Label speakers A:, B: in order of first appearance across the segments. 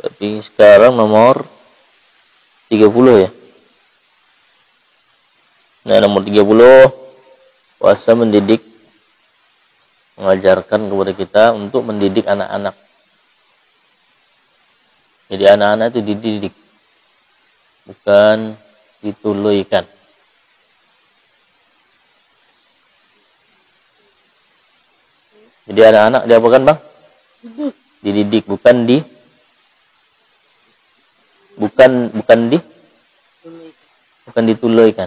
A: Tapi sekarang nomor 30 ya. Nah, nomor 30, puasa mendidik, mengajarkan kepada kita untuk mendidik anak-anak. Jadi anak-anak itu dididik, bukan dituluikan. Jadi anak-anak diapakan, Bang? Dididik, bukan dituluikan.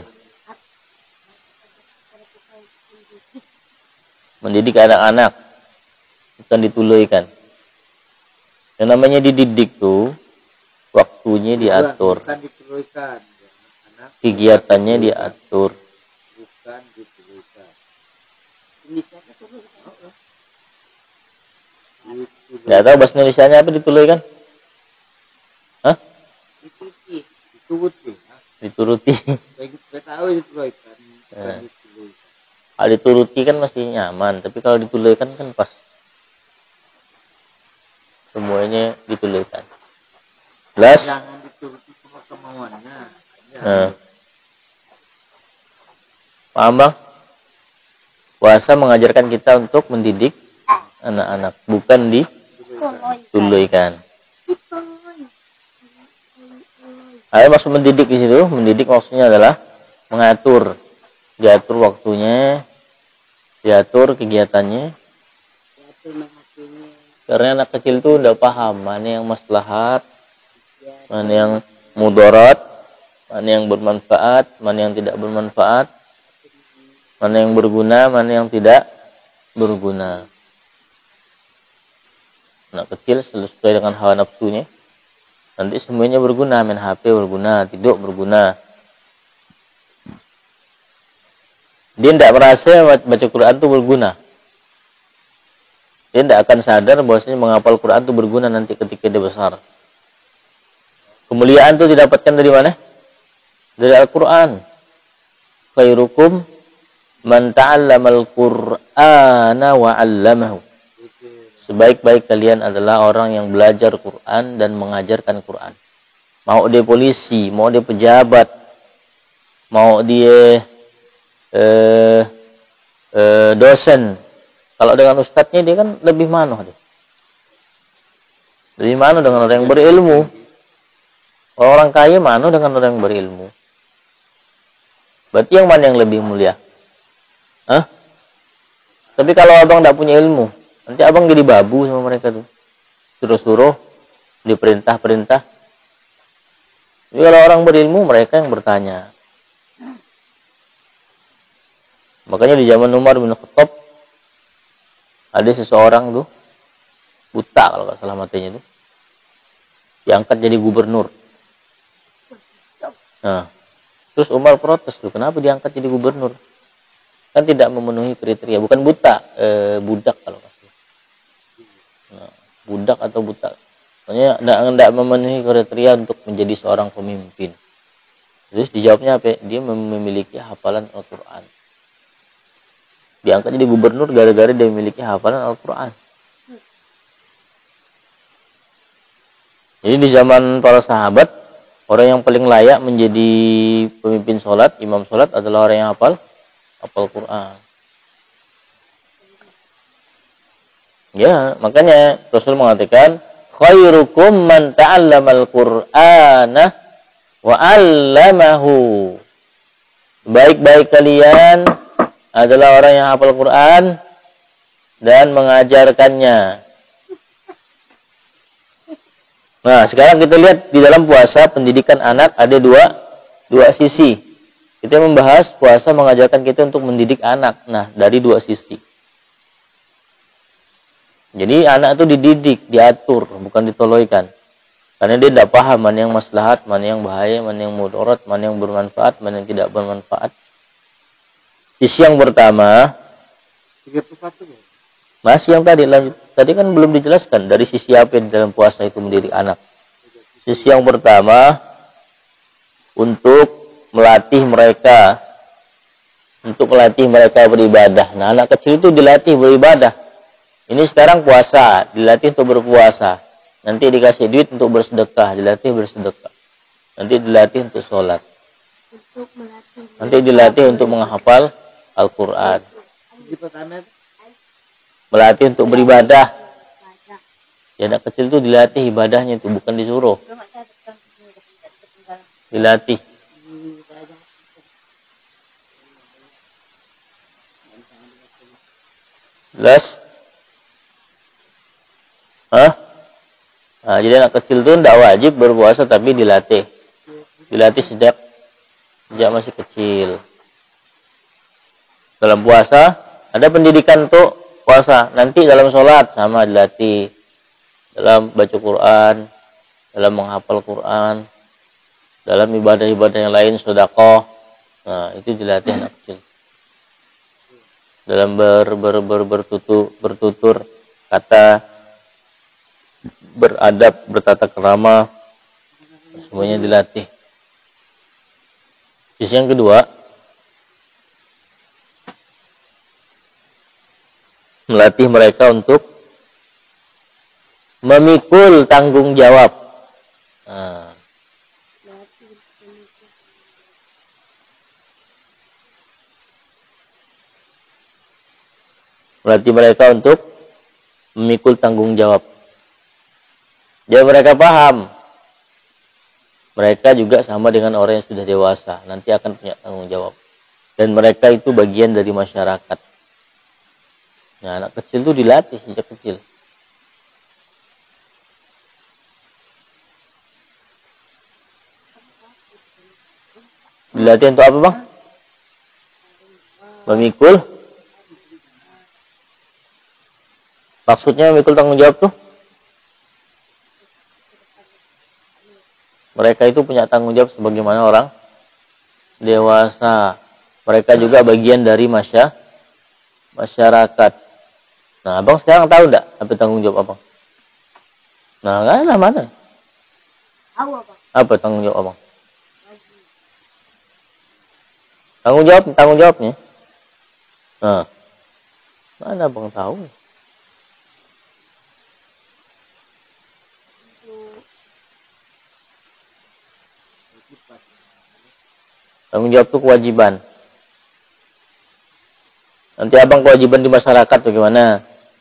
A: Mendidik anak-anak, bukan dituluikan. Yang namanya dididik tuh waktunya diatur.
B: Bukan dituluikan.
A: Kegiatannya diatur.
B: Bukan dituluikan.
A: Nggak tahu bahasa Indonesianya apa dituluikan? Hah? Dituruti.
B: Saya tahu dituluikan. Bukan dituluikan.
A: Kalau dituruti kan masih nyaman, tapi kalau dituluikan kan pas. Semuanya dituluikan. Jelas?
B: Jangan dituruti semua kemauannya.
A: Paham, Bang? Puasa mengajarkan kita untuk mendidik anak-anak, bukan dituluikan. Ada maksud mendidik di situ. Mendidik maksudnya adalah mengatur, diatur waktunya, diatur kegiatannya. Karena anak kecil itu udah paham mana yang maslahat, mana yang mudarat, mana yang bermanfaat, mana yang tidak bermanfaat, mana yang berguna, mana yang tidak berguna. Anak kecil sesuai dengan hawa nafsunya. Nanti semuanya berguna, main HP berguna, tidur berguna. Dia tidak merasa baca Quran itu berguna. Dia tidak akan sadar bahwasanya menghafal Quran itu berguna nanti ketika dia besar. Kemuliaan itu didapatkan dari mana? Dari Al-Quran. Khairukum man ta'allamal Qur'ana wa 'allamahu. Sebaik-baik kalian adalah orang yang belajar Quran dan mengajarkan Quran. Mau dia polisi, mau dia pejabat, mau dia dosen. Kalau dengan ustadznya dia kan lebih manuh dia. Lebih manuh dengan orang yang berilmu. Orang kaya manuh dengan orang yang berilmu. Berarti yang mana yang lebih mulia? Hah? Tapi kalau abang tidak punya ilmu, nanti abang jadi babu sama mereka tuh. Suruh-suruh, diperintah-perintah. Jadi kalau orang berilmu, mereka yang bertanya. Makanya di zaman Umar bin Khattab, ada seseorang tuh, buta kalau nggak salah matanya tuh, diangkat jadi gubernur. Nah, terus Umar protes tuh, kenapa diangkat jadi gubernur? Kan tidak memenuhi kriteria, bukan buta, budak kalau nggak salah. Nah, budak atau buta. Makanya tidak memenuhi kriteria untuk menjadi seorang pemimpin. Terus dijawabnya apa? Dia memiliki hafalan Al-Quran. Diangkat jadi gubernur gara-gara dia memiliki hafalan Al-Quran. Jadi di zaman para sahabat, orang yang paling layak menjadi pemimpin sholat, imam sholat adalah orang yang hafal Quran. Ya, makanya Rasul mengatakan, khairukum man ta'allamal Qur'ana wa 'allamahu. Baik-baik kalian adalah orang yang hafal Quran dan mengajarkannya. Nah, sekarang kita lihat di dalam puasa pendidikan anak ada dua sisi. Kita membahas puasa mengajarkan kita untuk mendidik anak. Nah, dari dua sisi. Jadi anak itu dididik, diatur, bukan ditoloikan. Karena dia tidak paham mana yang maslahat, mana yang bahaya, mana yang mudarat, mana yang bermanfaat, mana yang tidak bermanfaat. Sisi yang pertama,
B: 31 ya?
A: masih yang tadi lanjut. Tadi kan belum dijelaskan dari sisi apa di dalam puasa itu mendidik anak. Sisi yang pertama, untuk melatih mereka beribadah. Nah, anak kecil itu dilatih beribadah. Ini sekarang puasa, dilatih untuk berpuasa. Nanti dikasih duit untuk bersedekah, dilatih bersedekah. Nanti dilatih untuk sholat. Nanti dilatih untuk menghafal Al-Quran. Melatih untuk beribadah. Ya, anak kecil itu dilatih ibadahnya itu, bukan disuruh. Dilatih. Jelas? Hah? Nah, jadi anak kecil itu tidak wajib berpuasa, tapi dilatih. Dilatih sejak masih kecil. Dalam puasa, ada pendidikan untuk puasa. Nanti dalam sholat, sama dilatih. Dalam baca Quran, dalam menghafal Quran, dalam ibadah-ibadah yang lain, sedekah. Nah, itu dilatih anak kecil. Dalam bertutur kata, beradab, bertata krama, semuanya dilatih. Sisi yang kedua, melatih mereka untuk memikul tanggung jawab. Nah, melatih mereka untuk memikul tanggung jawab. Jadi mereka paham. Mereka juga sama dengan orang yang sudah dewasa. Nanti akan punya tanggung jawab. Dan mereka itu bagian dari masyarakat. Nah, anak kecil itu dilatih sejak kecil. Dilatih untuk apa, Bang? Memikul. Maksudnya memikul tanggung jawab tuh? Mereka itu punya tanggung jawab sebagaimana orang dewasa. Mereka juga bagian dari masyarakat. Nah, Abang sekarang tahu enggak apa tanggung jawab Abang? Nah, enggak ada mana?
B: Tahu apa?
A: Apa tanggung jawab Abang? Tanggung jawabnya. Nah, mana Abang tahu? Tanggung jawab itu kewajiban. Nanti Abang kewajiban di masyarakat bagaimana?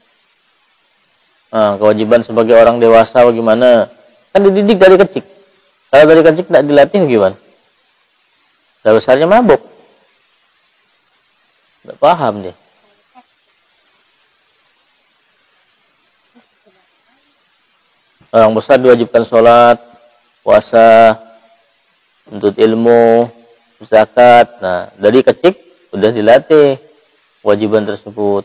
A: Nah, kewajiban sebagai orang dewasa bagaimana? Kan dididik dari kecil. Kalau dari kecil tidak dilatih bagaimana? Dah besarnya mabuk. Tidak paham dia. Orang besar diwajibkan sholat, puasa, menuntut ilmu, zakat. Nah, dari kecil sudah dilatih kewajiban tersebut.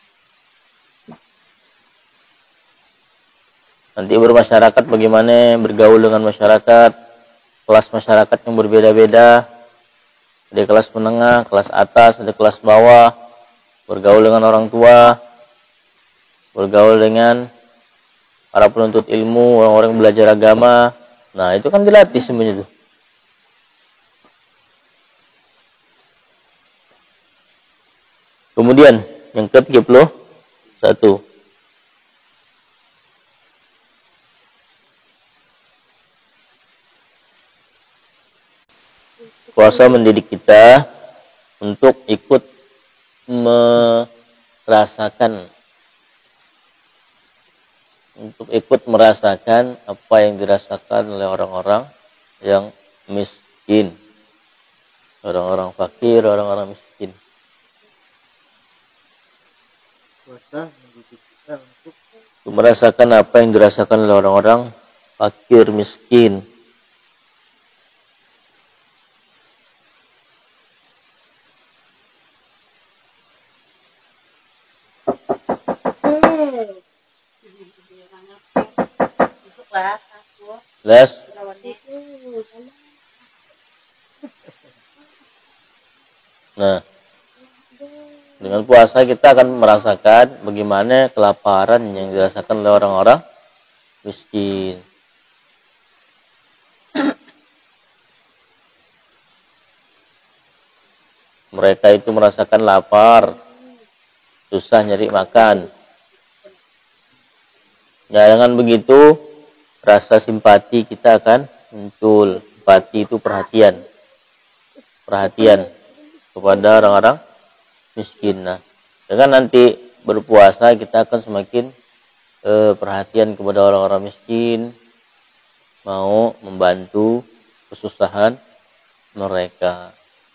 A: Nanti bermasyarakat bagaimana, bergaul dengan masyarakat, kelas masyarakat yang berbeda-beda. Ada kelas menengah, kelas atas, ada kelas bawah. Bergaul dengan orang tua, bergaul dengan para penuntut ilmu, orang-orang yang belajar agama. Nah, itu kan dilatih semuanya itu. Kemudian, yang ke-31. Puasa mendidik kita untuk ikut merasakan apa yang dirasakan oleh orang-orang yang miskin, orang-orang fakir, orang-orang miskin.
B: Puasa mendidik kita untuk
A: Merasakan apa yang dirasakan oleh orang-orang fakir, miskin. Les. Nah, dengan puasa kita akan merasakan bagaimana kelaparan yang dirasakan oleh orang-orang miskin. Mereka itu merasakan lapar, susah nyari makan. Nah, dengan begitu rasa simpati kita akan muncul. Simpati itu perhatian kepada orang-orang miskin. Nah, dengan nanti berpuasa kita akan semakin perhatian kepada orang-orang miskin, mau membantu kesusahan mereka.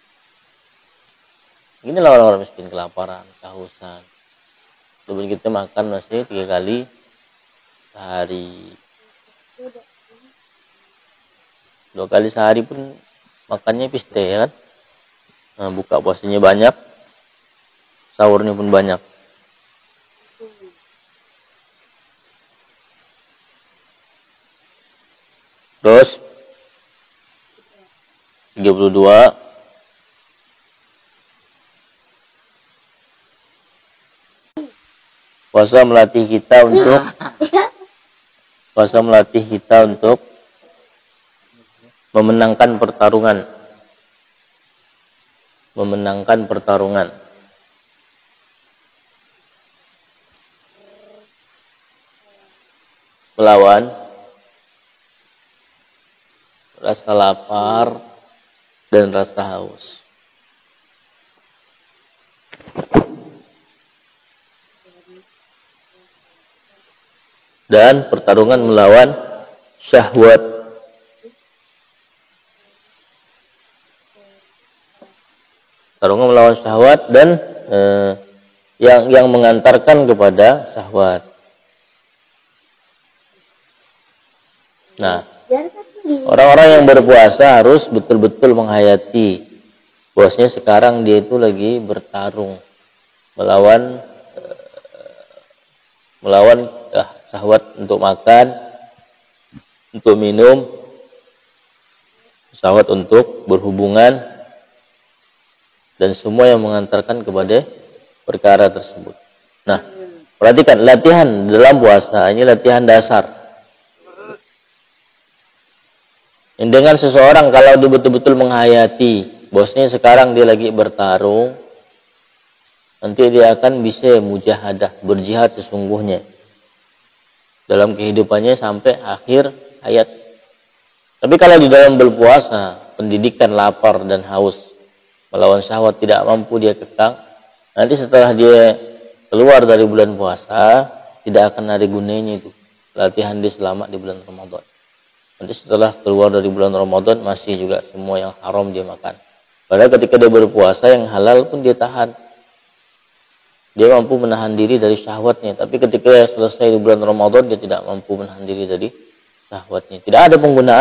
A: Inilah orang-orang miskin, kelaparan, kehausan. Sebelum kita makan masih 3 kali sehari. 2 kali sehari pun makannya piste ya kan. Nah, buka puasanya banyak, sahurnya pun banyak. Terus 32 puasa melatih kita untuk memenangkan pertarungan. Melawan rasa lapar dan rasa haus. Dan pertarungan melawan syahwat. Pertarungan melawan syahwat dan yang mengantarkan kepada syahwat. Nah, orang-orang yang berpuasa harus betul-betul menghayati bahwasanya sekarang dia itu lagi bertarung melawan syahwat untuk makan, untuk minum, syahwat untuk berhubungan, dan semua yang mengantarkan kepada perkara tersebut. Nah, perhatikan latihan dalam puasa ini latihan dasar. Dengan seseorang kalau dia betul-betul menghayati bosnya sekarang dia lagi bertarung, nanti dia akan bisa mujahadah, berjihad sesungguhnya dalam kehidupannya sampai akhir hayat. Tapi kalau di dalam berpuasa, pendidikan lapar dan haus melawan syahwat tidak mampu dia kekang, nanti setelah dia keluar dari bulan puasa tidak akan ada gunanya itu latihan dia selama di bulan Ramadan. Nanti setelah keluar dari bulan Ramadan masih juga semua yang haram dia makan. Padahal ketika dia berpuasa yang halal pun dia tahan. Dia mampu menahan diri dari syahwatnya. Tapi ketika selesai di bulan Ramadan dia tidak mampu menahan diri dari syahwatnya. Tidak ada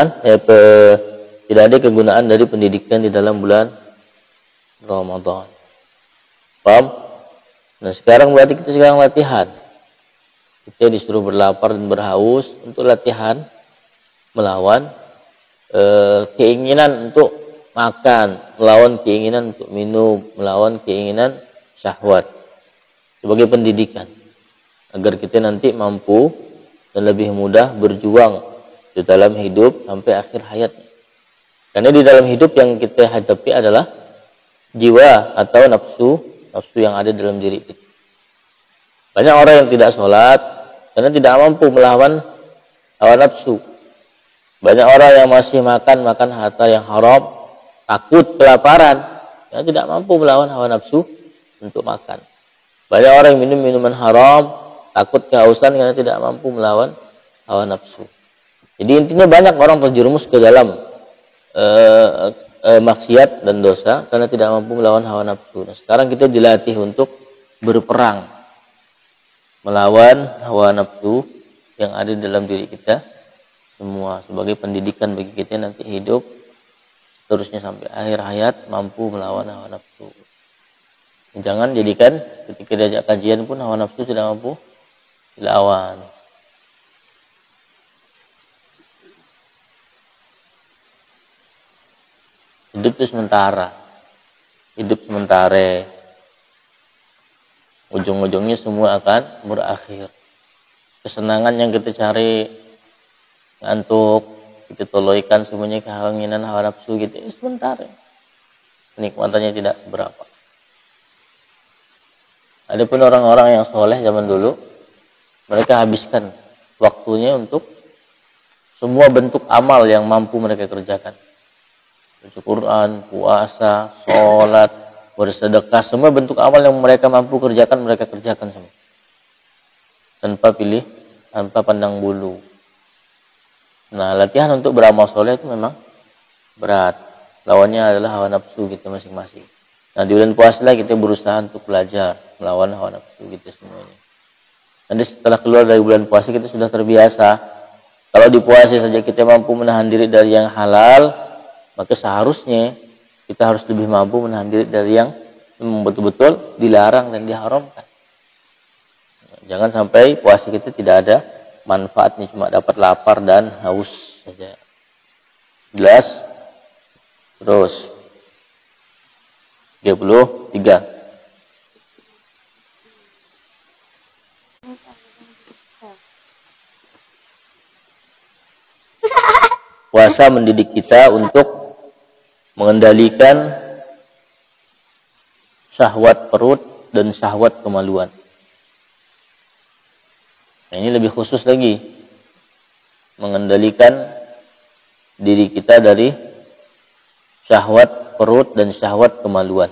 A: kegunaan dari pendidikan di dalam bulan Ramadan. Paham? Nah sekarang berarti kita sekarang latihan. Kita disuruh berlapar dan berhaus untuk latihan melawan keinginan untuk makan, melawan keinginan untuk minum, melawan keinginan syahwat sebagai pendidikan agar kita nanti mampu dan lebih mudah berjuang di dalam hidup sampai akhir hayat. Karena di dalam hidup yang kita hadapi adalah jiwa atau nafsu yang ada dalam diri kita. Banyak orang yang tidak sholat karena tidak mampu melawan hawa nafsu. Banyak orang yang masih makan harta yang haram, takut kelaparan, ya tidak mampu melawan hawa nafsu untuk makan. Banyak orang yang minum minuman haram, takut kehausan karena tidak mampu melawan hawa nafsu. Jadi intinya banyak orang terjerumus ke dalam maksiat dan dosa karena tidak mampu melawan hawa nafsu. Nah, sekarang kita dilatih untuk berperang melawan hawa nafsu yang ada dalam diri kita. Semua sebagai pendidikan bagi kita nanti hidup terusnya sampai akhir hayat mampu melawan hawa nafsu. Jangan jadikan ketika diajak kajian pun hawa nafsu tidak mampu dilawan. Hidup itu sementara. Hidup sementara. Ujung-ujungnya semua akan berakhir. Kesenangan yang kita cari ngantuk, kita tolaikan semuanya kehanginan hawa nafsu gitu, sebentar. Kenikmatannya tidak seberapa. Adapun orang-orang yang soleh zaman dulu, mereka habiskan waktunya untuk semua bentuk amal yang mampu mereka kerjakan. Baca Quran, puasa, sholat, bersedekah, semua bentuk amal yang mereka mampu kerjakan, mereka kerjakan semua. Tanpa pilih, tanpa pandang bulu. Nah, latihan untuk beramal soleh itu memang berat. Lawannya adalah hawa nafsu kita masing-masing. Nah, di bulan puasa lah kita berusaha untuk belajar melawan hawa nafsu kita semuanya. Nanti setelah keluar dari bulan puasa kita sudah terbiasa. Kalau di puasa saja kita mampu menahan diri dari yang halal, maka seharusnya kita harus lebih mampu menahan diri dari yang betul-betul dilarang dan diharamkan. Jangan sampai puasa kita tidak ada manfaatnya, cuma dapat lapar dan haus saja. Jelas? Terus 33. Puasa mendidik kita untuk mengendalikan syahwat perut dan syahwat kemaluan. Nah, ini lebih khusus lagi. Mengendalikan diri kita dari syahwat perut dan syahwat kemaluan.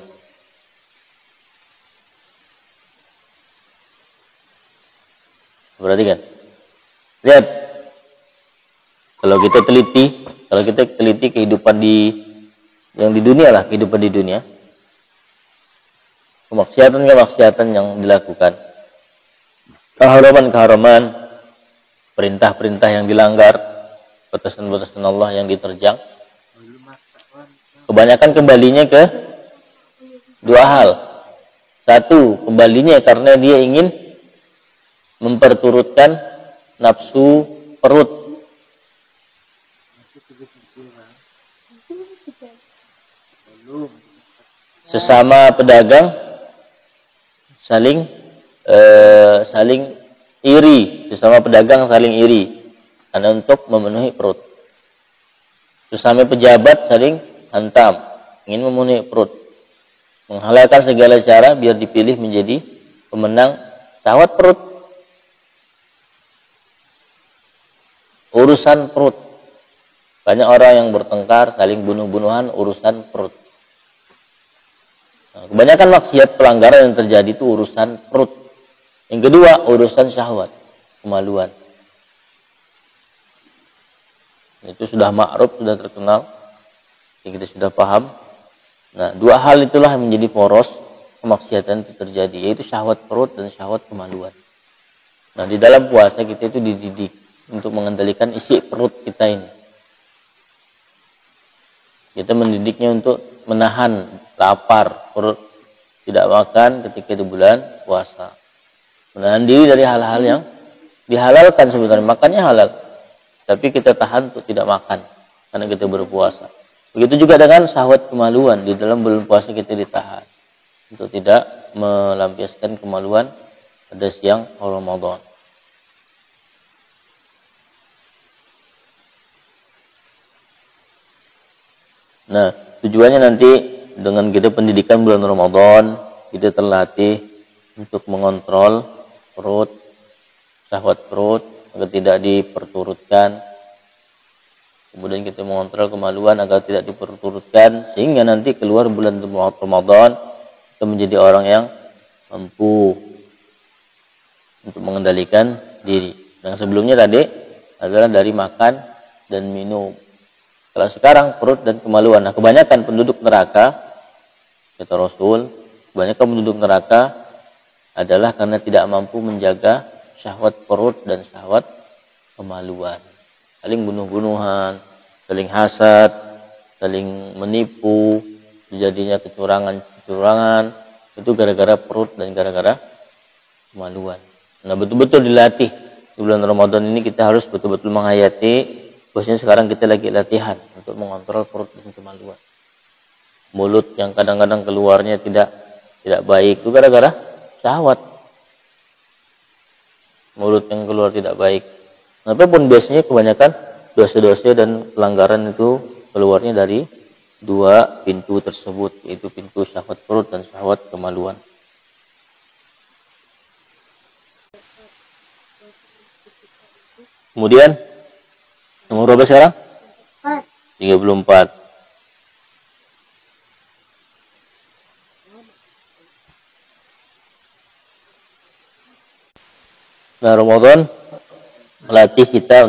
A: Perhatikan. Lihat. Kalau kita teliti kehidupan yang di dunia lah, kehidupan di dunia. Kemaksiatan yang dilakukan. Keharaman, perintah-perintah yang dilanggar, batasan-batasan Allah yang diterjang. Kebanyakan kembalinya ke dua hal. Satu, kembalinya karena dia ingin memperturutkan nafsu perut. Sesama pedagang saling iri, sesama pedagang saling iri karena untuk memenuhi perut. Sesama pejabat saling hantam, ingin memenuhi perut. Menghalalkan segala cara biar dipilih menjadi pemenang syahwat perut. Urusan perut. Banyak orang yang bertengkar, saling bunuh-bunuhan urusan perut. Nah, kebanyakan maksiat pelanggaran yang terjadi itu urusan perut. Yang kedua, urusan syahwat, kemaluan. Itu sudah ma'ruf, sudah terkenal. Kita sudah paham. Nah, dua hal itulah yang menjadi poros kemaksiatan itu terjadi, yaitu syahwat perut dan syahwat kemaluan. Nah, di dalam puasa kita itu dididik untuk mengendalikan isi perut kita ini. Kita mendidiknya untuk menahan lapar, perut tidak makan ketika di bulan puasa. Menahan diri dari hal-hal yang dihalalkan sebenarnya, makannya halal. Tapi kita tahan untuk tidak makan karena kita berpuasa. Begitu juga dengan syahwat kemaluan, di dalam bulan puasa kita ditahan untuk tidak melampiaskan kemaluan pada siang Ramadan. Nah, tujuannya nanti dengan kita pendidikan bulan Ramadan, kita terlatih untuk mengontrol perut, syahwat perut, agar tidak diperturutkan. Kemudian kita mengontrol kemaluan agar tidak diperturutkan, sehingga nanti keluar bulan Ramadan, kita menjadi orang yang mampu untuk mengendalikan diri. Yang sebelumnya tadi adalah dari makan dan minum. Kalau sekarang perut dan kemaluan. Nah, kebanyakan penduduk neraka, kata Rasul, kebanyakan penduduk neraka adalah karena tidak mampu menjaga syahwat perut dan syahwat kemaluan. Saling bunuh-bunuhan, saling hasad, saling menipu, terjadinya kecurangan, itu gara-gara perut dan gara-gara kemaluan. Nah, betul-betul dilatih. Di bulan Ramadan ini kita harus betul-betul menghayati. Bosnya sekarang kita lagi latihan untuk mengontrol perut dan kemaluan. Mulut yang kadang-kadang keluarnya tidak baik itu gara-gara syahwat. Mulut yang keluar tidak baik. Apapun biasanya kebanyakan dosa-dosa dan pelanggaran itu keluarnya dari dua pintu tersebut, yaitu pintu syahwat perut dan syahwat kemaluan. Kemudian Nomor berapa sekarang? 34. Nah, Ramadan melatih kita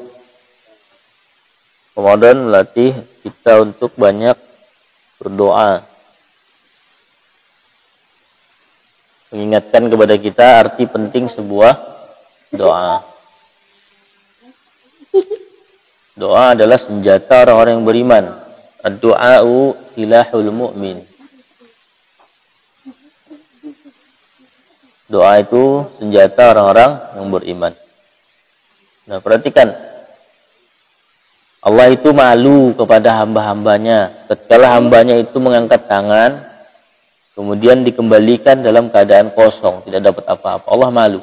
A: untuk banyak berdoa. Mengingatkan kepada kita arti penting sebuah doa. Doa adalah senjata orang-orang yang beriman. Ad-du'a'u silahul mu'min. Doa itu senjata orang-orang yang beriman. Nah, perhatikan. Allah itu malu kepada hamba-hambanya. Ketika hambanya itu mengangkat tangan, kemudian dikembalikan dalam keadaan kosong, tidak dapat apa-apa. Allah malu.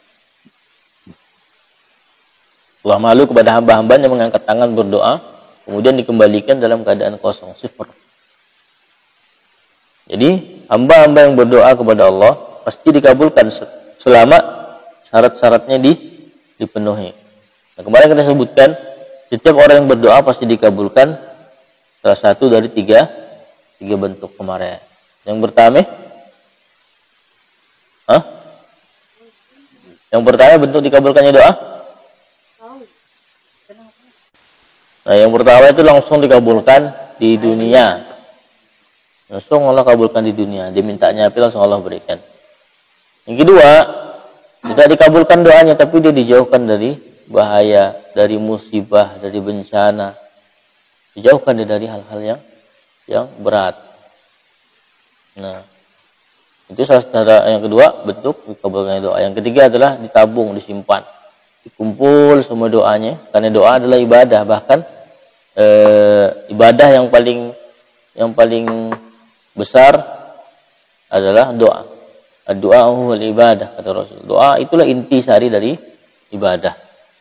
A: Allah malu kepada hamba-hambanya mengangkat tangan berdoa, kemudian dikembalikan dalam keadaan kosong, sifar. Jadi, hamba-hamba yang berdoa kepada Allah pasti dikabulkan selama syarat-syaratnya dipenuhi. Nah, kemarin kita sebutkan, setiap orang yang berdoa pasti dikabulkan salah satu dari tiga bentuk kemarin. Yang pertama, yang pertama bentuk dikabulkannya doa. Nah, yang pertama itu langsung dikabulkan di dunia. Langsung Allah kabulkan di dunia. Dia mintanya apa langsung Allah berikan. Yang kedua, tidak dikabulkan doanya, tapi dia dijauhkan dari bahaya, dari musibah, dari bencana. Dijauhkan dia dari hal-hal yang berat. Nah, itu salah yang kedua bentuk dikabulkannya doa. Yang ketiga adalah ditabung, disimpan, dikumpul semua doanya. Karena doa adalah ibadah, bahkan ibadah yang paling besar adalah doa. Doa huwal ibadah, kata Rasul. Doa itulah inti sari dari ibadah.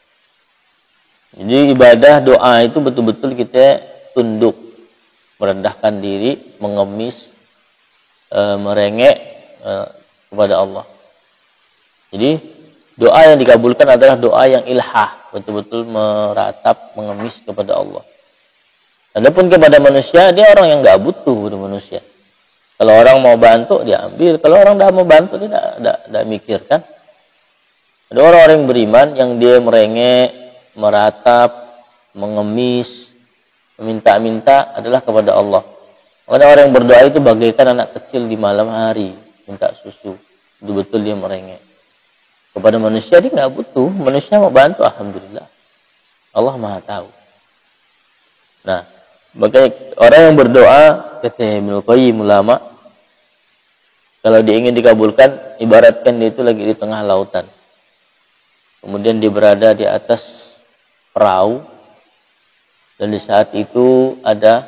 A: Jadi ibadah doa itu betul-betul kita tunduk, merendahkan diri, mengemis, merengek kepada Allah. Jadi doa yang dikabulkan adalah doa yang ilhah, betul-betul meratap, mengemis kepada Allah. Adapun kepada manusia, dia orang yang nggak butuh kepada manusia. Kalau orang mau bantu, dia ambil. Kalau orang tidak mau bantu, dia tidak mikirkan. Ada orang-orang yang beriman yang dia merengek, meratap, mengemis, meminta-minta adalah kepada Allah. Karena orang yang berdoa itu bagaikan anak kecil di malam hari minta susu. Betul-betul dia merengek. Kepada manusia dia nggak butuh. Manusia mau bantu, alhamdulillah. Allah Maha tahu. Nah, bagi orang yang berdoa, kata Ibnu Qayyim ulama, kalau dia ingin dikabulkan, ibaratkan dia itu lagi di tengah lautan. Kemudian dia berada di atas perahu, dan di saat itu ada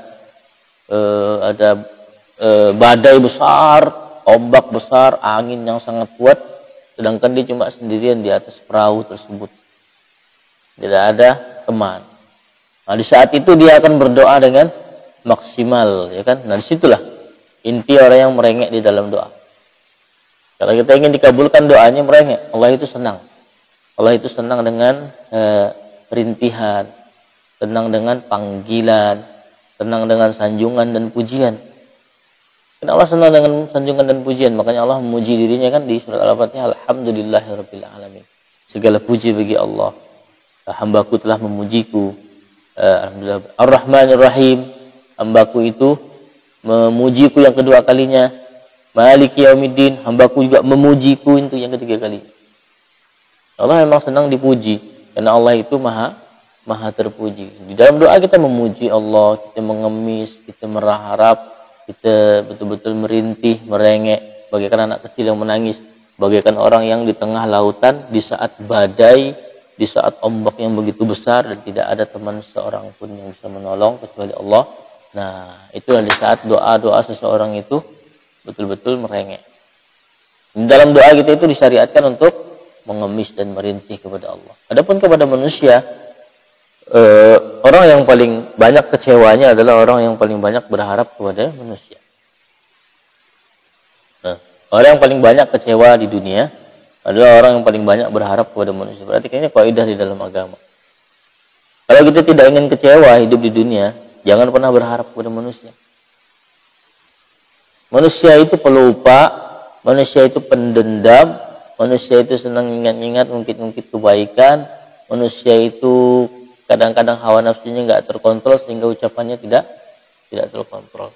A: badai besar, ombak besar, angin yang sangat kuat, sedangkan dia cuma sendirian di atas perahu tersebut. Tidak ada teman. Nah, di saat itu dia akan berdoa dengan maksimal, ya kan? Nah, disitulah inti orang yang merengek di dalam doa. Kalau kita ingin dikabulkan doanya merengek, Allah itu senang. Allah itu senang dengan rintihan, senang dengan panggilan, senang dengan sanjungan dan pujian. Karena Allah senang dengan sanjungan dan pujian, makanya Allah memuji dirinya kan di surat Al-Fatihah, alhamdulillahirabbil alamin. Segala puji bagi Allah. Hambaku telah memujiku. Alhamdulillah. Ar-Rahmanir Rahim. Hambaku itu memujiku yang kedua kalinya. Maliki yaumiddin, hambaku juga memujiku itu yang ketiga kali. Allah memang senang dipuji karena Allah itu maha terpuji. Di dalam doa kita memuji Allah, kita mengemis, kita berharap, kita betul-betul merintih, merengek, bagaikan anak kecil yang menangis, bagaikan orang yang di tengah lautan di saat badai, di saat ombak yang begitu besar dan tidak ada teman seorang pun yang bisa menolong kecuali Allah. Nah, itulah di saat doa-doa seseorang itu betul-betul merengek. Di dalam doa kita itu disyariatkan untuk mengemis dan merintih kepada Allah. Adapun kepada manusia, orang yang paling banyak kecewanya adalah orang yang paling banyak berharap kepada manusia. Nah, orang yang paling banyak kecewa di dunia adalah orang yang paling banyak berharap kepada manusia. Berarti kayaknya kaidah di dalam agama. Kalau kita tidak ingin kecewa hidup di dunia, jangan pernah berharap kepada manusia. Manusia itu pelupa, manusia itu pendendam, manusia itu senang ingat-ingat, ngungkit-ngungkit kebaikan, manusia itu kadang-kadang hawa nafsunya nggak terkontrol sehingga ucapannya tidak terkontrol.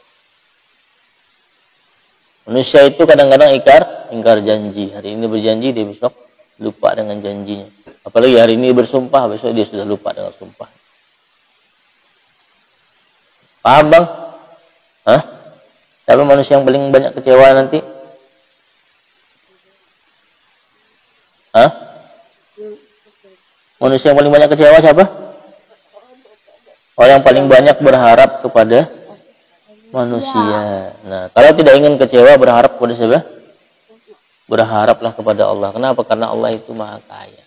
A: Manusia itu kadang-kadang ingkar janji. Hari ini berjanji, dia besok lupa dengan janjinya. Apalagi hari ini bersumpah, besok dia sudah lupa dengan sumpah. Paham bang? Hah? Siapa manusia yang paling banyak kecewa nanti? Hah? Manusia yang paling banyak kecewa siapa? Orang yang paling banyak berharap kepada manusia. Nah, kalau tidak ingin kecewa, berharap kepada siapa? Berharaplah kepada Allah. Kenapa? Karena Allah itu maha kaya.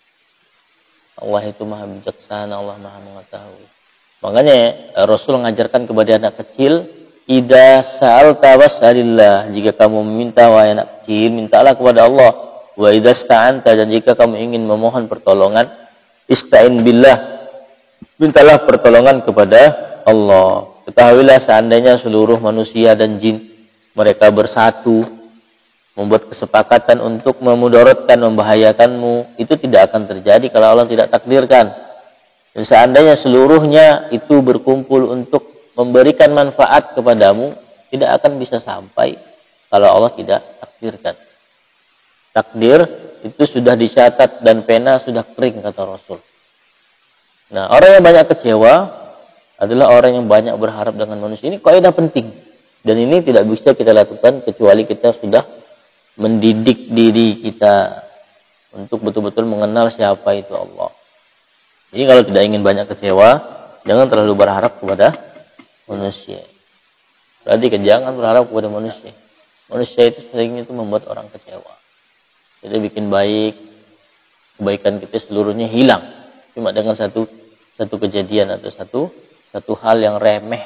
A: Allah itu maha bijaksana, Allah maha mengetahui. Makanya Rasul mengajarkan kepada anak kecil, idza sa'alta was'alillah. Jika kamu meminta wahai anak kecil, mintalah kepada Allah. Wa idza sta'anta, dan jika kamu ingin memohon pertolongan, ista'in billah. Mintalah pertolongan kepada Allah. Ketahuilah seandainya seluruh manusia dan jin mereka bersatu membuat kesepakatan untuk memudaratkan, membahayakanmu, itu tidak akan terjadi kalau Allah tidak takdirkan. Dan seandainya seluruhnya itu berkumpul untuk memberikan manfaat kepadamu, tidak akan bisa sampai kalau Allah tidak takdirkan. Takdir itu sudah dicatat dan pena sudah kering, kata Rasul. Nah, orang yang banyak kecewa adalah orang yang banyak berharap dengan manusia. Ini kaidah penting. Dan ini tidak bisa kita lakukan kecuali kita sudah mendidik diri kita untuk betul-betul mengenal siapa itu Allah. Jadi kalau tidak ingin banyak kecewa, jangan terlalu berharap kepada manusia. Berarti jangan berharap kepada manusia. Manusia itu seringnya itu membuat orang kecewa. Jadi bikin baik, kebaikan kita seluruhnya hilang. Cuma dengan satu kejadian atau satu hal yang remeh,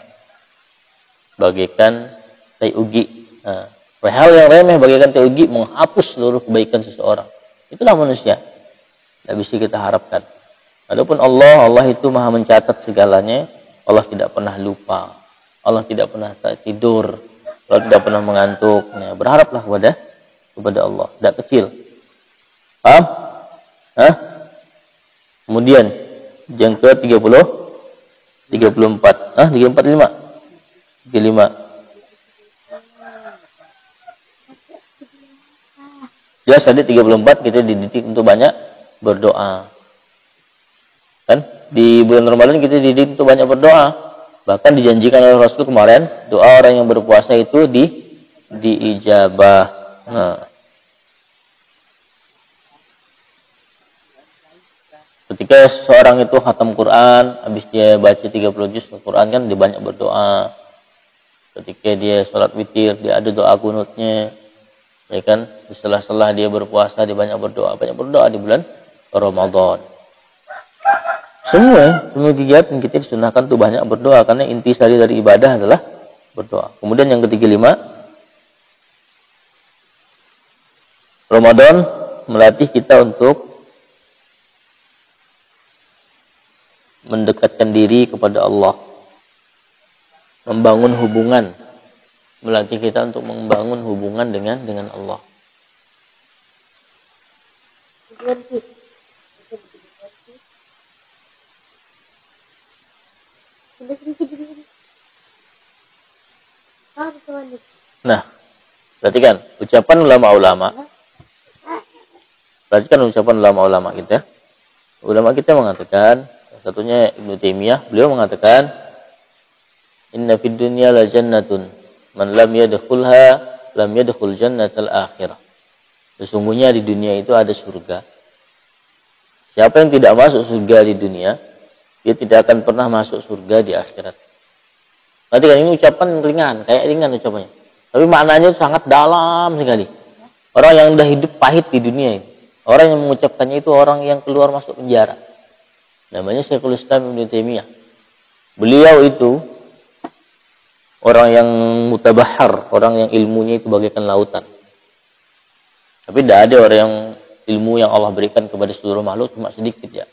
A: bagaikan tai ugi. Nah, hal yang remeh bagaikan tai ugi menghapus seluruh kebaikan seseorang. Itulah manusia. Tidak bisa kita harapkan. Adapun Allah itu maha mencatat segalanya. Allah tidak pernah lupa. Allah tidak pernah tidur. Allah tidak pernah mengantuk. Nah, berharaplah kepada Allah. Tidak kecil. Paham? Hah? Kemudian yang ke-30, 34. 35. Jelas tadi 34 kita dididik untuk banyak berdoa. Kan? Di bulan Ramadan kita dididik untuk banyak berdoa. Bahkan dijanjikan oleh Rasul kemarin, doa orang yang berpuasa itu diijabah. Nah. Ketika seorang itu khatam Quran, habis dia baca 30 juz Quran kan dia banyak berdoa. Ketika dia sholat witir, dia ada doa kunutnya. Ya kan? Setelah dia berpuasa, dia banyak berdoa di bulan Ramadan. Semua kegiatan kita disunahkan tuh banyak berdoa karena intisari dari ibadah adalah berdoa. Kemudian yang ke-35, Ramadan melatih kita untuk mendekatkan diri kepada Allah, membangun hubungan, melatih kita untuk membangun hubungan dengan Allah. Nah, perhatikan ucapan ulama-ulama. Perhatikan ucapan ulama-ulama kita. Ulama kita mengatakan, satunya Ibnu Taimiyah, beliau mengatakan, inna fid dunya la jannatun, man lam yadkhulha lam yadkhul jannatal akhirah. Sesungguhnya di dunia itu ada surga. Siapa yang tidak masuk surga di dunia, dia tidak akan pernah masuk surga di akhirat. Nanti kan ini ucapan ringan, kayak ringan ucapannya. Tapi maknanya sangat dalam sekali. Orang yang sudah hidup pahit di dunia ini. Orang yang mengucapkannya itu orang yang keluar masuk penjara. Namanya Syekhul Islam Ibnu Taimiyah. Beliau itu orang yang mutabahar, orang yang ilmunya itu bagaikan lautan. Tapi tidak ada orang yang ilmu yang Allah berikan kepada seluruh makhluk cuma sedikit ya.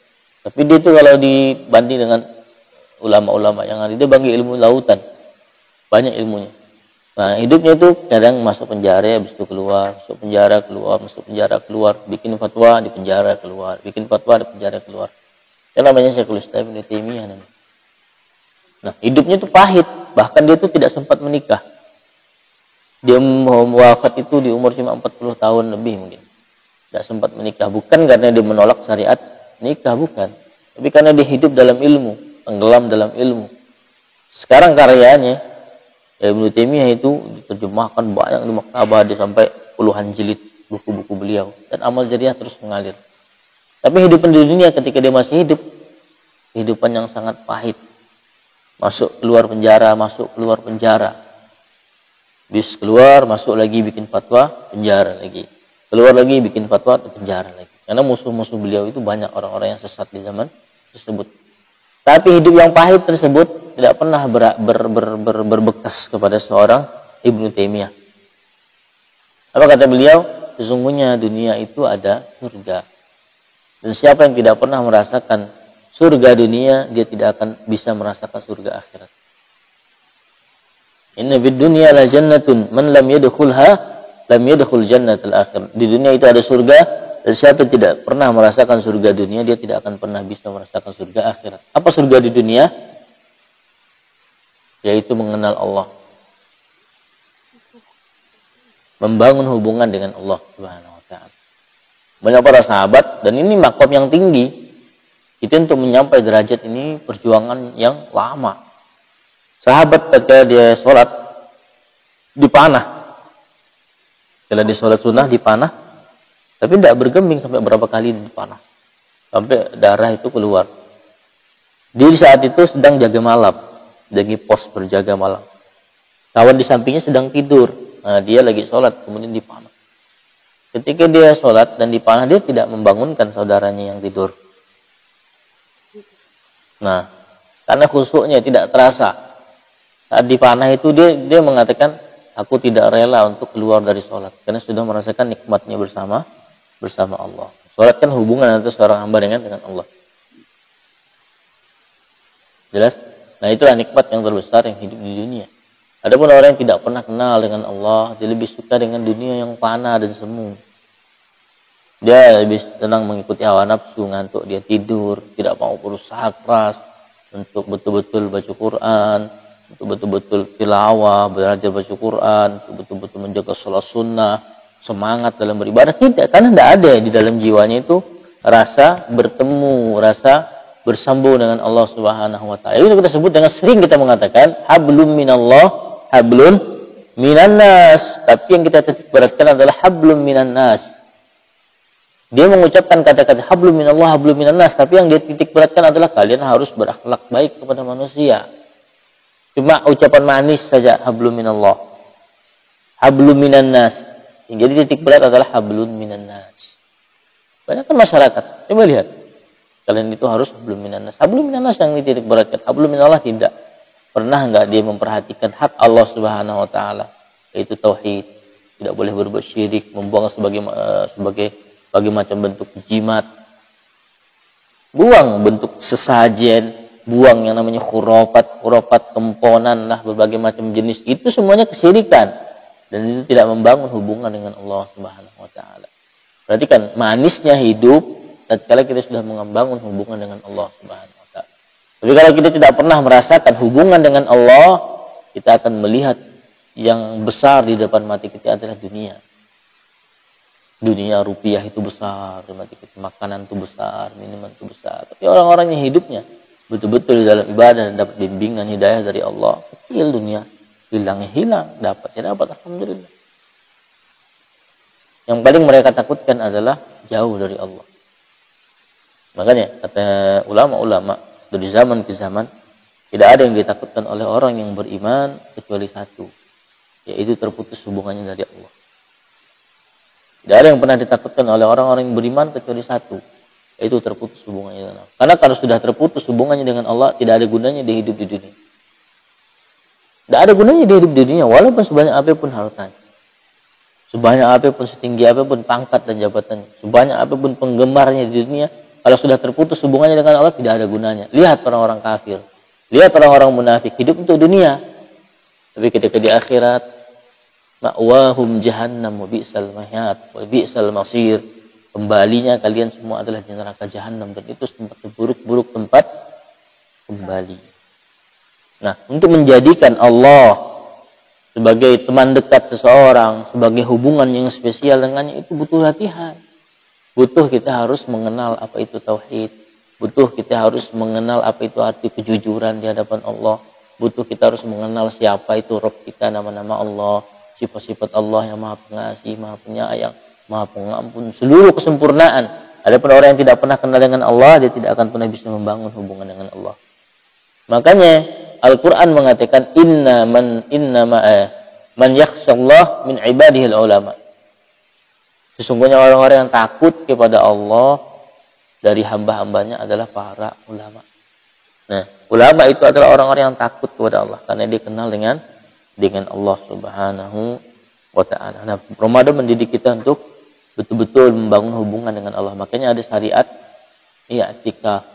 A: Tapi dia itu kalau dibanding dengan ulama-ulama yang ada, dia bagi ilmu lautan. Banyak ilmunya. Nah, hidupnya itu kadang masuk penjara, habis itu keluar, masuk penjara, keluar, masuk penjara, keluar, bikin fatwa di penjara, keluar, bikin fatwa di penjara, keluar. Yang namanya Syekhul Islam Ibnu Taimiyah namanya. Nah, hidupnya itu pahit, bahkan dia itu tidak sempat menikah. Dia wafat itu di umur cuma 40 tahun lebih mungkin. Tidak sempat menikah, bukan karena dia menolak syariat nikah, bukan. Tapi karena dia hidup dalam ilmu, tenggelam dalam ilmu. Sekarang karyanya Ibnu Taimiyah itu diterjemahkan banyak di maktabah, dia sampai puluhan jilid buku-buku beliau, dan amal jariah terus mengalir. Tapi hidupan di dunia ketika dia masih hidup, kehidupan yang sangat pahit. Masuk keluar penjara, masuk keluar penjara. Bis keluar, masuk lagi bikin fatwa, penjara lagi. Keluar lagi bikin fatwa, penjara lagi. Karena musuh-musuh beliau itu banyak orang-orang yang sesat di zaman tersebut. Tapi hidup yang pahit tersebut tidak pernah berbekas kepada seorang Ibnu Taimiyah. Apa kata beliau? Sesungguhnya dunia itu ada surga. Dan siapa yang tidak pernah merasakan surga dunia, dia tidak akan bisa merasakan surga akhirat. Inna fid dunya la jannatun man lam yadkhulha lam yadkhul jannatal akhir. Di dunia itu ada surga, dan siapa yang tidak pernah merasakan surga dunia, dia tidak akan pernah bisa merasakan surga akhirat. Apa surga di dunia? Yaitu mengenal Allah. Membangun hubungan dengan Allah Subhanahu wa taala. Banyak para sahabat, dan ini makom yang tinggi. Itu untuk menyampai derajat ini perjuangan yang lama. Sahabat ketika dia sholat dipanah. Kalau dia sholat sunnah dipanah, tapi tidak bergeming sampai berapa kali dipanah. Sampai darah itu keluar. Dia di saat itu sedang jaga malam. Lagi pos berjaga malam. Kawan di sampingnya sedang tidur. Nah, dia lagi sholat, kemudian dipanah. Ketika dia sholat dan dipanah, dia tidak membangunkan saudaranya yang tidur. Nah, karena khusyuknya tidak terasa. Saat dipanah itu dia mengatakan, aku tidak rela untuk keluar dari sholat. Karena sudah merasakan nikmatnya bersama Allah. Sholat kan hubungan antara seorang hamba dengan Allah. Jelas? Nah, itulah nikmat yang terbesar yang hidup di dunia. Adapun orang yang tidak pernah kenal dengan Allah, dia lebih suka dengan dunia yang fana dan semu. Dia lebih senang mengikuti hawa nafsu, ngantuk dia tidur, tidak mau berusaha keras untuk betul-betul baca Quran, untuk betul-betul tilawah, belajar baca Quran, untuk betul-betul menjaga sholat sunnah, semangat dalam beribadah. Tidak, karena tidak ada di dalam jiwanya itu rasa bertemu, rasa bersambung dengan Allah Subhanahu wa taala. Itu kita sebut dengan, sering kita mengatakan hablum minallah, hablun minan nas. Tapi yang kita titik beratkan adalah hablum minan nas. Dia mengucapkan kata-kata hablum minallah, hablum minan nas, tapi yang dia titik beratkan adalah kalian harus berakhlak baik kepada manusia. Cuma ucapan manis saja, hablum minallah, hablum minan nas. Yang jadi titik berat adalah hablum minan nas. Banyak kan masyarakat, coba lihat. Kalian itu harus hablum minan nas. Hablum minan nas yang dititik beratkan. Hablum minallah tidak. Pernah enggak dia memperhatikan hak Allah Subhanahu wa taala, yaitu tauhid. Tidak boleh berbuat syirik, membuang sebagai macam bentuk jimat. Buang bentuk sesajen, buang yang namanya khurafat, kemponan lah, berbagai macam jenis. Itu semuanya kesyirikan. Dan itu tidak membangun hubungan dengan Allah Subhanahu wa taala. Perhatikan manisnya hidup tatkala kita sudah membangun hubungan dengan Allah Subhanahu wa taala. Tapi kalau kita tidak pernah merasakan hubungan dengan Allah, kita akan melihat yang besar di depan mati kita adalah dunia. Dunia, rupiah itu besar di mati kita, makanan itu besar, minuman itu besar. Tapi orang-orang yang hidupnya betul-betul di dalam ibadah dan dapat bimbingan hidayah dari Allah, kecil dunia, hilangnya hilang, dapatnya dapat, alhamdulillah. Yang paling mereka takutkan adalah jauh dari Allah. Makanya kata ulama-ulama dari zaman ke zaman, tidak ada yang ditakutkan oleh orang yang beriman kecuali satu, yaitu terputus hubungannya dari Allah. Tidak ada yang pernah ditakutkan oleh orang-orang yang beriman kecuali satu, yaitu terputus hubungannya dengan Allah. Karena kalau sudah terputus hubungannya dengan Allah, tidak ada gunanya dia hidup di dunia. Tidak ada gunanya dia hidup di dunia, walaupun sebanyak apapun hartanya, sebanyak apapun, setinggi apapun pangkat dan jabatan, sebanyak apapun penggemarnya di dunia. Kalau sudah terputus hubungannya dengan Allah, tidak ada gunanya. Lihat orang-orang kafir. Lihat orang-orang munafik. Hidup untuk dunia. Tapi ketika di akhirat, ma'wahum jahannam wa bi'sal mahad wa bi'sal masir. Kembalinya kalian semua adalah di neraka jahannam. Dan itu tempat buruk-buruk tempat kembali. Nah, untuk menjadikan Allah sebagai teman dekat seseorang, sebagai hubungan yang spesial dengannya, itu butuh latihan. Butuh kita harus mengenal apa itu tauhid. Butuh kita harus mengenal apa itu arti kejujuran di hadapan Allah. Butuh kita harus mengenal siapa itu Rabb kita, nama-nama Allah, sifat-sifat Allah yang Maha Pengasih, Maha Penyayang, Maha Pengampun, seluruh kesempurnaan. Adapun orang yang tidak pernah kenal dengan Allah, dia tidak akan pernah bisa membangun hubungan dengan Allah. Makanya Al-Quran mengatakan man yakhshallah min ibadihil ulama. Sesungguhnya orang-orang yang takut kepada Allah dari hamba-hambanya adalah para ulama. Nah, ulama itu adalah orang-orang yang takut kepada Allah karena dia kenal dengan Allah Subhanahu wa taala. Nah, Ramadan mendidik kita untuk betul-betul membangun hubungan dengan Allah. Makanya ada syariat i'tikaf.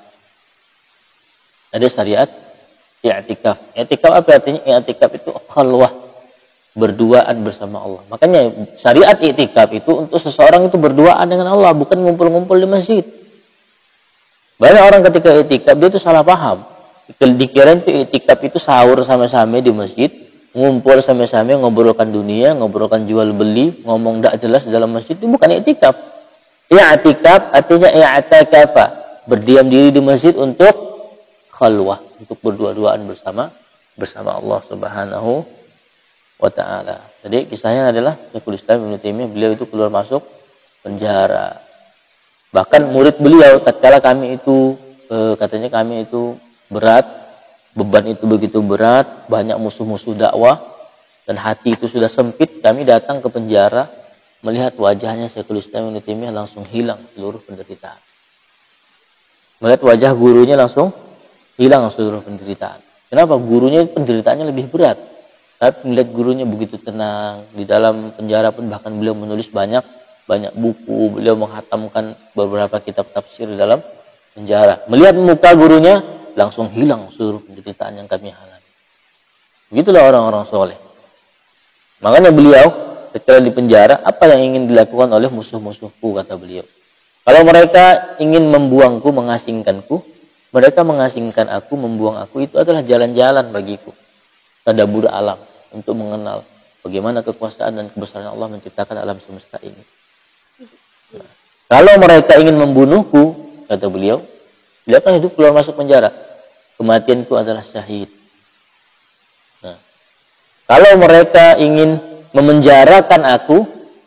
A: Ada syariat i'tikaf. I'tikaf apa artinya? I'tikaf itu khalwah, berduaan bersama Allah. Makanya syariat i'tikaf itu untuk seseorang itu berduaan dengan Allah, bukan ngumpul-ngumpul di masjid. Banyak orang ketika i'tikaf dia itu salah paham. Dikira itu i'tikaf itu sahur sama-sama di masjid, ngumpul sama-sama ngobrolkan dunia, ngobrolkan jual beli, ngomong tidak jelas dalam masjid. Itu bukan i'tikaf. I'tikaf artinya i'takafa, berdiam diri di masjid untuk khalwah, untuk berdua-duaan bersama Allah Subhanahu wa ta'ala. Jadi kisahnya adalah Syekhul Islam Ibnu Taimiyah, beliau itu keluar masuk penjara. Bahkan murid beliau tatkala kami itu katanya kami itu berat, beban itu begitu berat, banyak musuh-musuh dakwah dan hati itu sudah sempit, kami datang ke penjara melihat wajahnya Syekhul Islam Ibnu Taimiyah langsung hilang seluruh penderitaan. Melihat wajah gurunya langsung hilang seluruh penderitaan. Kenapa? Gurunya penderitaannya lebih berat. Tapi melihat gurunya begitu tenang di dalam penjara pun, bahkan beliau menulis banyak buku, beliau menghatamkan beberapa kitab tafsir di dalam penjara. Melihat muka gurunya langsung hilang seluruh penderitaan yang kami alami. Begitulah orang-orang soleh. Makanya beliau setelah di penjara, apa yang ingin dilakukan oleh musuh-musuhku, kata beliau. Kalau mereka ingin membuangku, mengasingkanku, mereka mengasingkan aku, membuang aku, itu adalah jalan-jalan bagiku. Tadabbur alam, untuk mengenal bagaimana kekuasaan dan kebesaran Allah menciptakan alam semesta ini. Nah, kalau mereka ingin membunuhku, kata beliau kan hidup keluar masuk penjara, kematianku adalah syahid. Nah, kalau mereka ingin memenjarakan aku,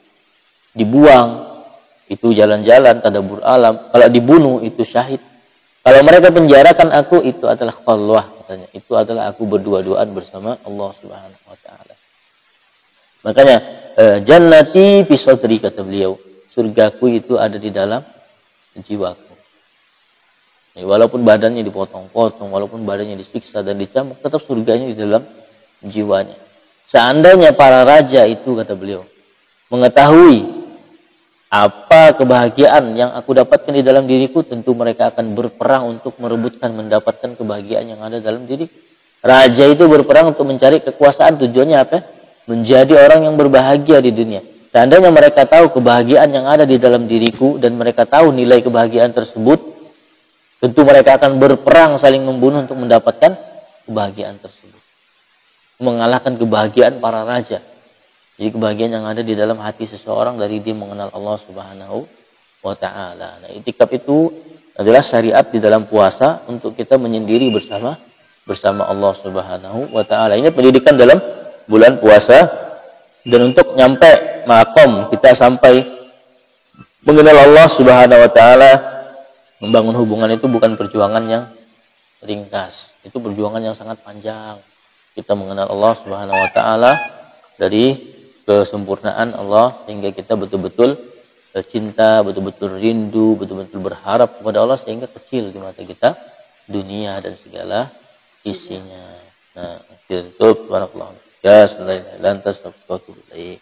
A: dibuang, itu jalan-jalan, tadabbur alam. Kalau dibunuh, itu syahid. Kalau mereka penjarakan aku, itu adalah khalwah, katanya. Itu adalah aku berdua-duaan bersama Allah Subhanahu wa taala. Makanya jannati fi sadri, kata beliau. Surgaku itu ada di dalam jiwaku. Walaupun badannya dipotong-potong, walaupun badannya disiksa dan dicambuk, tetap surganya di dalam jiwanya. Seandainya para raja itu, kata beliau, mengetahui apa kebahagiaan yang aku dapatkan di dalam diriku, tentu mereka akan berperang untuk merebutkan, mendapatkan kebahagiaan yang ada dalam diri. Raja itu berperang untuk mencari kekuasaan, tujuannya apa? Menjadi orang yang berbahagia di dunia. Seandainya mereka tahu kebahagiaan yang ada di dalam diriku dan mereka tahu nilai kebahagiaan tersebut, tentu mereka akan berperang saling membunuh untuk mendapatkan kebahagiaan tersebut. Mengalahkan kebahagiaan para raja. Jadi kebahagiaan yang ada di dalam hati seseorang dari dia mengenal Allah Subhanahu wa ta'ala. Nah, i'tikaf itu adalah syariat di dalam puasa untuk kita menyendiri bersama Allah Subhanahu wa ta'ala. Ini pendidikan dalam bulan puasa, dan untuk nyampe makom kita sampai mengenal Allah Subhanahu wa ta'ala, membangun hubungan itu bukan perjuangan yang ringkas. Itu perjuangan yang sangat panjang. Kita mengenal Allah Subhanahu wa ta'ala dari kesempurnaan Allah sehingga kita betul-betul cinta, betul-betul rindu, betul-betul berharap kepada Allah sehingga kecil di mata kita dunia dan segala isinya. Nah, itu barakallahu. Ya, sallallahu alaihi wasallam.